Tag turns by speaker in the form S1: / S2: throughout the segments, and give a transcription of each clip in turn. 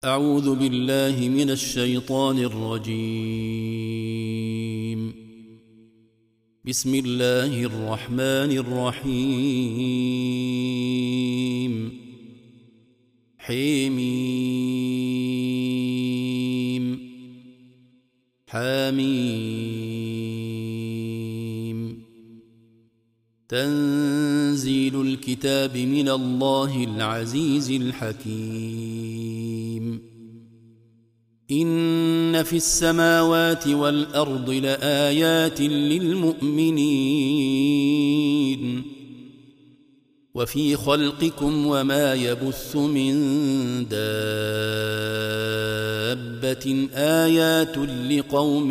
S1: أعوذ بالله من الشيطان الرجيم. بسم الله الرحمن الرحيم. حميم حميم. تنزيل الكتاب من الله العزيز الحكيم. إن في السماوات والأرض لآيات للمؤمنين وفي خلقكم وما يبث من دابة آيات لقوم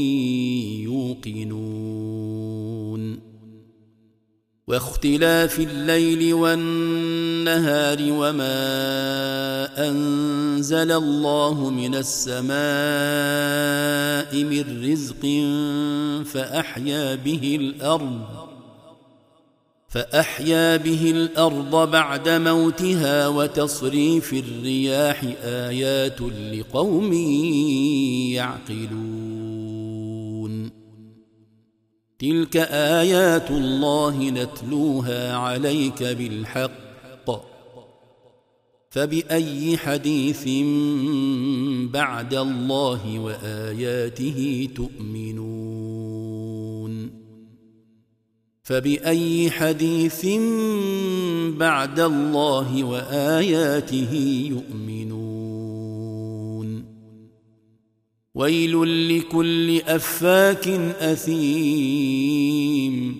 S1: يوقنون. واختلاف الليل والنهار وما أنزل الله من السماء من رزق فأحيا به الأرض بعد موتها وتصريف الرياح آيات لقوم يعقلون. تلك آيات الله نتلوها عليك بالحق، فبأي حديث بعد الله وآياته تؤمنون؟ فبأي حديث بعد الله وآياته يؤمنون؟ ويل لكل أفاك أثيم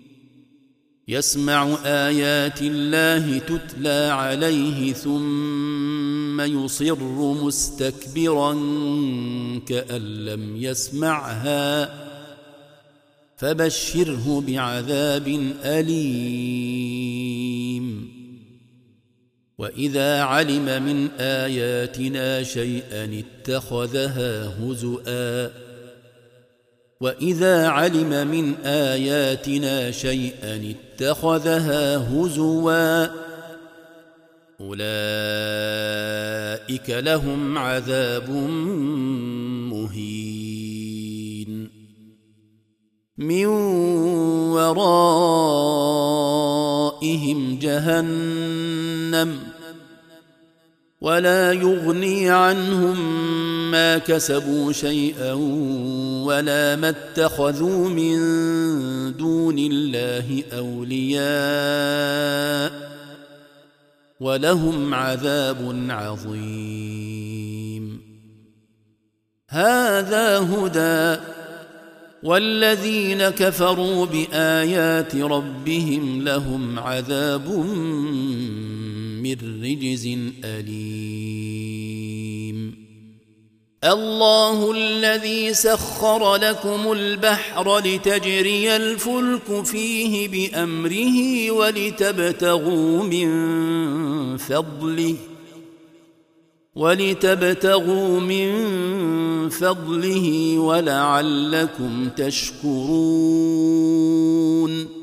S1: يسمع آيات الله تتلى عليه ثم يصر مستكبرا كأن لم يسمعها فبشره بعذاب أليم. وإذا علم من آياتنا شيئا اتخذها هزوا أولئك لهم عذاب مهين من ورائهم جهنم ولا يغني عنهم ما كسبوا شيئا ولا ما اتخذوا من دون الله أولياء ولهم عذاب عظيم. هذا هدى والذين كفروا بآيات ربهم لهم عذاب من رجز أليم. الله الذي سخر لكم البحر لتجري الفلك فيه بأمره ولتبتغوا من فضله ولعلكم تشكرون.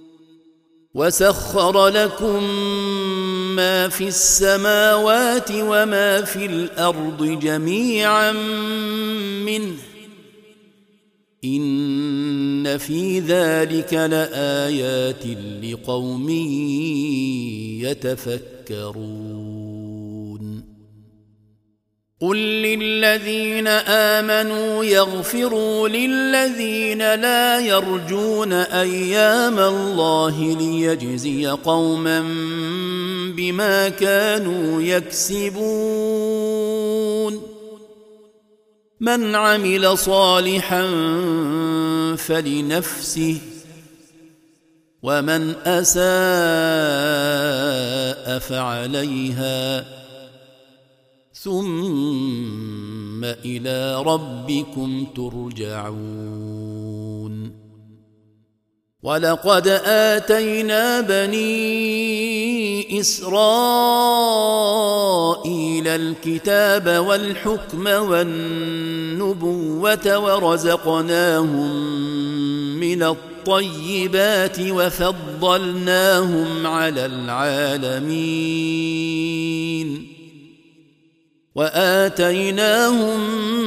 S1: وسخر لكم ما في السماوات وما في الأرض جميعا منه إن في ذلك لآيات لقوم يتفكرون. قل للذين آمنوا يغفروا للذين لا يرجون أيام الله ليجزي قوما بما كانوا يكسبون. من عمل صالحا فلنفسه ومن أساء فعليها ثم إلى ربكم ترجعون. ولقد آتينا بني إسرائيل الكتاب والحكم والنبوة ورزقناهم من الطيبات وفضلناهم على العالمين وآتيناهم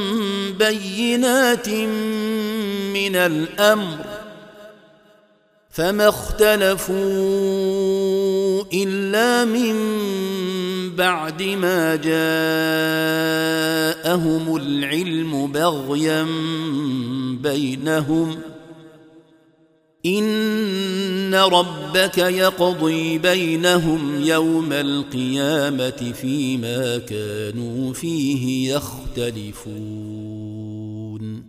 S1: بينات من الأمر فما اختلفوا إلا من بعد ما جاءهم العلم بغيا بينهم إن ربك يقضي بينهم يوم القيامة فيما كانوا فيه يختلفون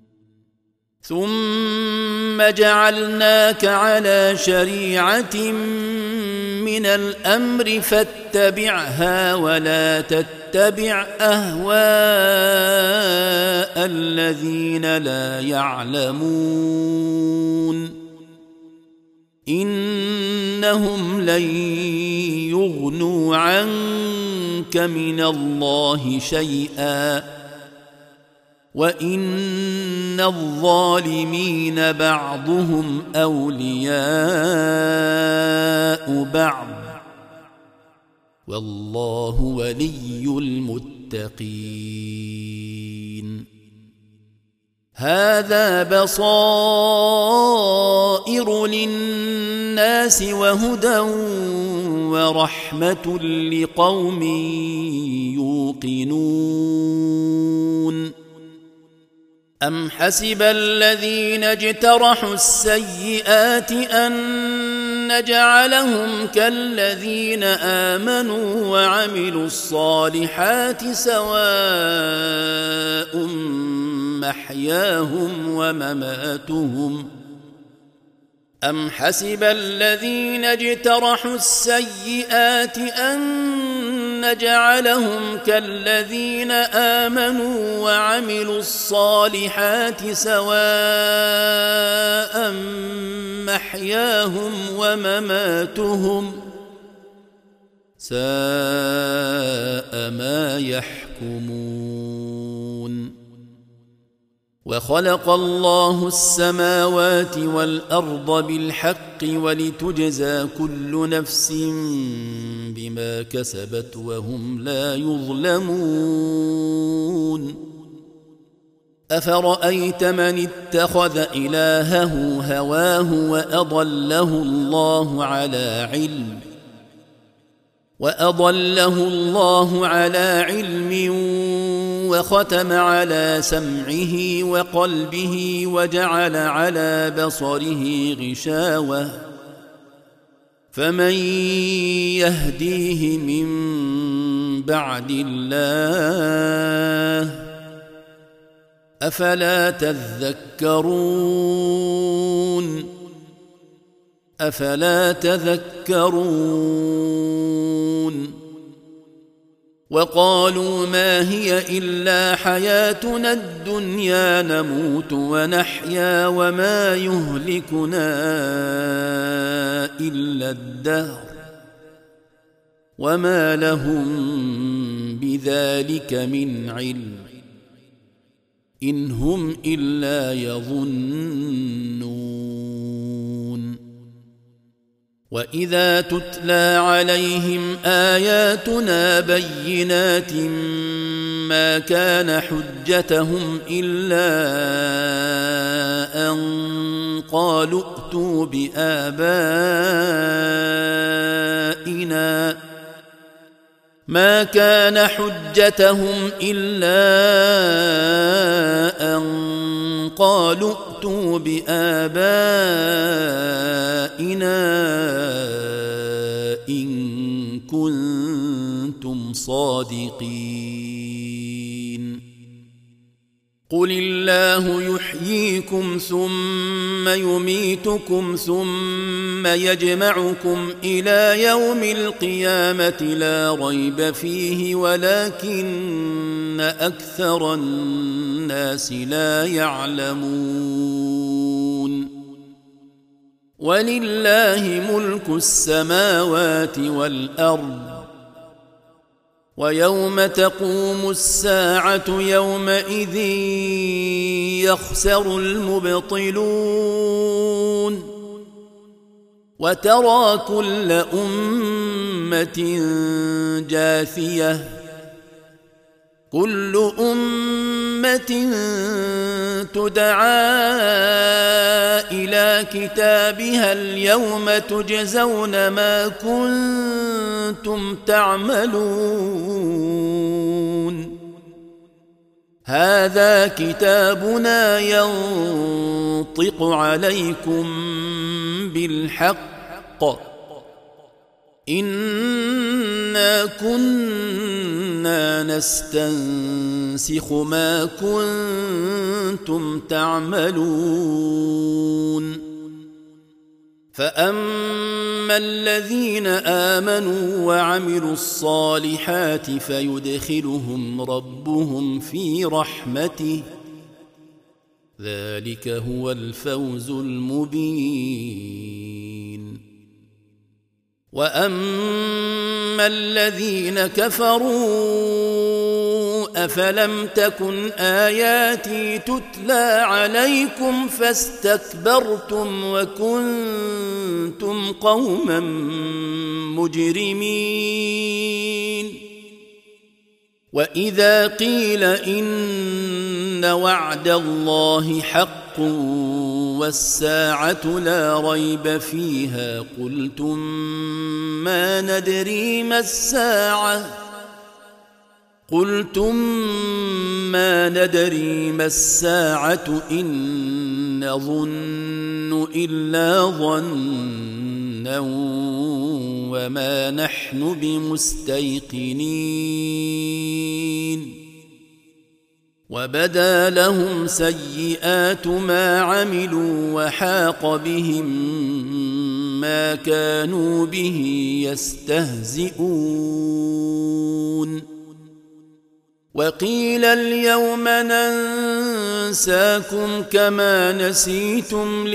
S1: ثم جعلناك على شريعة من الأمر فاتبعها ولا تتبع أهواء الذين لا يعلمون إنهم لن يغنوا عنك من الله شيئا وإن الظالمين بعضهم أولياء بعض والله ولي المتقين هذا بصائر للناس وهدى ورحمة لقوم يوقنون أم حسب الذين اجترحوا السيئات أن نجعلهم كالذين آمنوا وعملوا الصالحات سواء محياهم ومماتهم أم حسب الذين اجترحوا السيئات أن نجعلهم كالذين آمنوا وعملوا الصالحات سواء محياهم ومماتهم ساء ما يحكمون وخلق الله السماوات والأرض بالحق ولتجزى كل نفس بما كسبت وهم لا يظلمون أفرأيت من اتخذ إلهه هواه وأضله الله على علم وختم على سمعه وقلبه وجعل على بصره غشاوة فمن يهديه من بعد الله أفلا تذكرون وقالوا ما هي إلا حياتنا الدنيا نموت ونحيا وما يهلكنا إلا الدهر وما لهم بذلك من علم إن هم إلا يظنون وإذا تتلى عليهم آياتنا بينات ما كان حجتهم إلا أن قالوا ائتوا بآبائنا ما كان حجتهم إلا أن قالوا ائتوا بآبائنا إن كنتم صادقين قل الله يحييكم ثم يميتكم ثم يجمعكم إلى يوم القيامة لا ريب فيه ولكن أكثر الناس لا يعلمون ولله ملك السماوات والأرض ويوم تقوم الساعة يومئذ يخسر المبطلون وترى كل أمة جاثية كل أمة تدعى إلى كتابها اليوم تجزون ما كنتم تعملون هذا كتابنا ينطق عليكم بالحق إنا كنا نستنسخ ما كنتم تعملون فأما الذين آمنوا وعملوا الصالحات فيدخلهم ربهم في رحمته ذلك هو الفوز المبين وأما الذين كفروا أفلم تكن آياتي تتلى عليكم فاستكبرتم وكنتم قوما مجرمين وإذا قيل إن وعد الله حق والساعة لا ريب فيها قلتم ما ندري ما الساعة إن نظن إلا ظنا وما نحن بمستيقنين وبدا لهم سيئات ما عملوا وحاق بهم ما كانوا به يستهزئون وقيل اليوم ننساكم كما نسيتم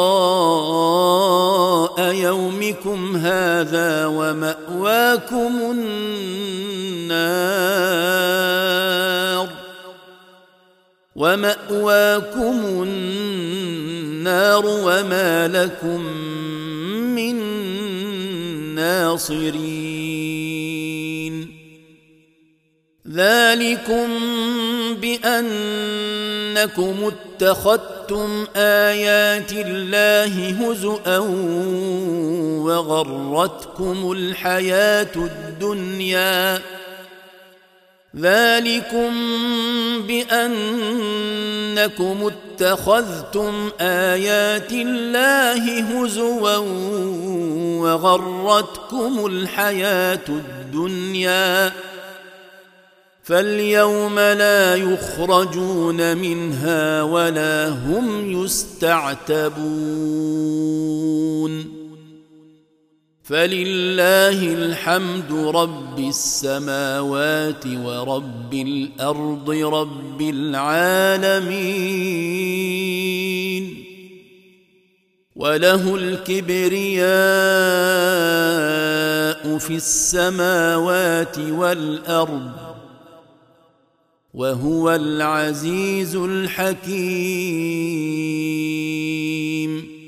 S1: لقاء يومكم هذا ومأواكم النار وما لكم من ناصرين ذلكم بأنكم اتخذتم آيات الله هزؤا وغرتكم الحياة الدنيا ذلكم بأنكم اتخذتم آيات الله هزوا وغرتكم الحياة الدنيا فاليوم لا يخرجون منها ولا هم يستعتبون فلله الحمد رب السماوات ورب الأرض رب العالمين وله الكبرياء في السماوات والأرض وهو العزيز الحكيم